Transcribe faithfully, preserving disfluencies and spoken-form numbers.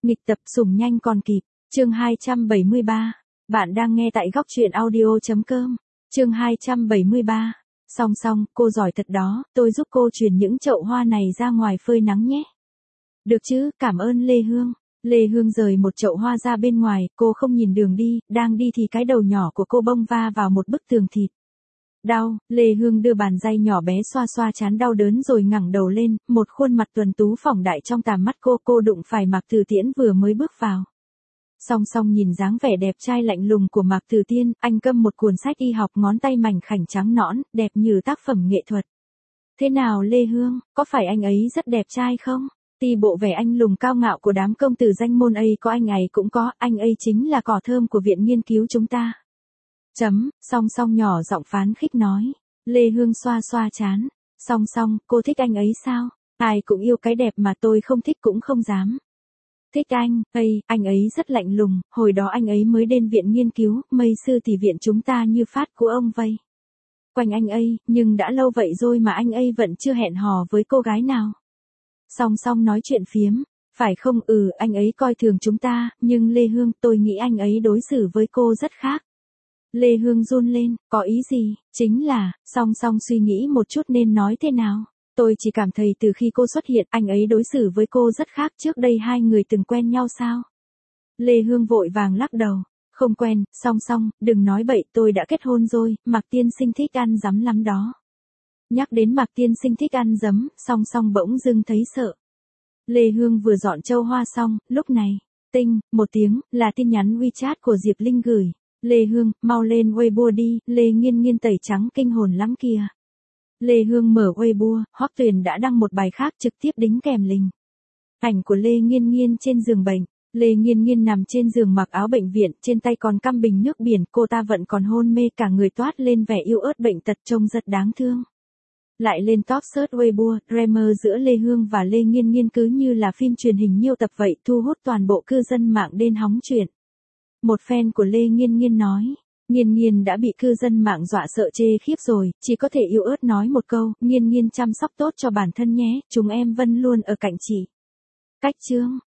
Nghịch tập sủng nhanh còn kịp, chương hai trăm bảy mươi ba. Bạn đang nghe tại góc truyện audio.com, chương hai trăm bảy mươi ba. Song song, cô giỏi thật đó, tôi giúp cô chuyển những chậu hoa này ra ngoài phơi nắng nhé. Được chứ, cảm ơn Lê Hương. Lê Hương rời một chậu hoa ra bên ngoài, cô không nhìn đường đi, đang đi thì cái đầu nhỏ của cô bông va vào một bức tường thịt. Đau, Lê Hương đưa bàn tay nhỏ bé xoa xoa trán đau đớn rồi ngẩng đầu lên, một khuôn mặt tuấn tú phỏng đại trong tầm mắt cô, cô đụng phải Mạc Từ Tiễn vừa mới bước vào. Song song nhìn dáng vẻ đẹp trai lạnh lùng của Mạc Từ Tiễn, anh cầm một cuốn sách y học, ngón tay mảnh khảnh trắng nõn, đẹp như tác phẩm nghệ thuật. Thế nào Lê Hương, có phải anh ấy rất đẹp trai không? Ti bộ vẻ anh lùng cao ngạo của đám công tử danh môn ấy có anh ấy cũng có, anh ấy chính là cỏ thơm của viện nghiên cứu chúng ta. Chấm, song song nhỏ giọng phán khích nói. Lê Hương xoa xoa trán. Song song, cô thích anh ấy sao? Ai cũng yêu cái đẹp mà tôi không thích cũng không dám. Thích anh, ây, anh ấy rất lạnh lùng, hồi đó anh ấy mới đến viện nghiên cứu, mây sư thì viện chúng ta như phát của ông vây quanh anh ấy, nhưng đã lâu vậy rồi mà anh ấy vẫn chưa hẹn hò với cô gái nào. Song song nói chuyện phiếm, phải không? Ừ, anh ấy coi thường chúng ta, nhưng Lê Hương, tôi nghĩ anh ấy đối xử với cô rất khác. Lê Hương run lên, có ý gì? Chính là, song song suy nghĩ một chút nên nói thế nào. Tôi chỉ cảm thấy từ khi cô xuất hiện, anh ấy đối xử với cô rất khác, trước đây hai người từng quen nhau sao? Lê Hương vội vàng lắc đầu. Không quen, song song, đừng nói bậy, tôi đã kết hôn rồi, Mạc tiên sinh thích ăn giấm lắm đó. Nhắc đến Mạc tiên sinh thích ăn giấm, song song bỗng dưng thấy sợ. Lê Hương vừa dọn châu hoa xong, lúc này, tinh, một tiếng, là tin nhắn WeChat của Diệp Linh gửi. Lê Hương, mau lên Weibo đi, Lê Nghiên Nghiên tẩy trắng kinh hồn lắm kìa. Lê Hương mở Weibo, Hoắc Tuyền đã đăng một bài khác trực tiếp đính kèm link. Ảnh của Lê Nghiên Nghiên trên giường bệnh. Lê Nghiên Nghiên nằm trên giường mặc áo bệnh viện, trên tay còn căm bình nước biển, cô ta vẫn còn hôn mê, cả người toát lên vẻ yếu ớt bệnh tật trông rất đáng thương. Lại lên top search Weibo, drama giữa Lê Hương và Lê Nghiên Nghiên cứ như là phim truyền hình nhiều tập vậy, thu hút toàn bộ cư dân mạng đến hóng chuyện. Một fan của Lê Nghiên Nghiên nói, Nghiên Nghiên đã bị cư dân mạng dọa sợ chê khiếp rồi, chỉ có thể yếu ớt nói một câu, Nghiên Nghiên chăm sóc tốt cho bản thân nhé, chúng em vẫn luôn ở cạnh chị. Cách chương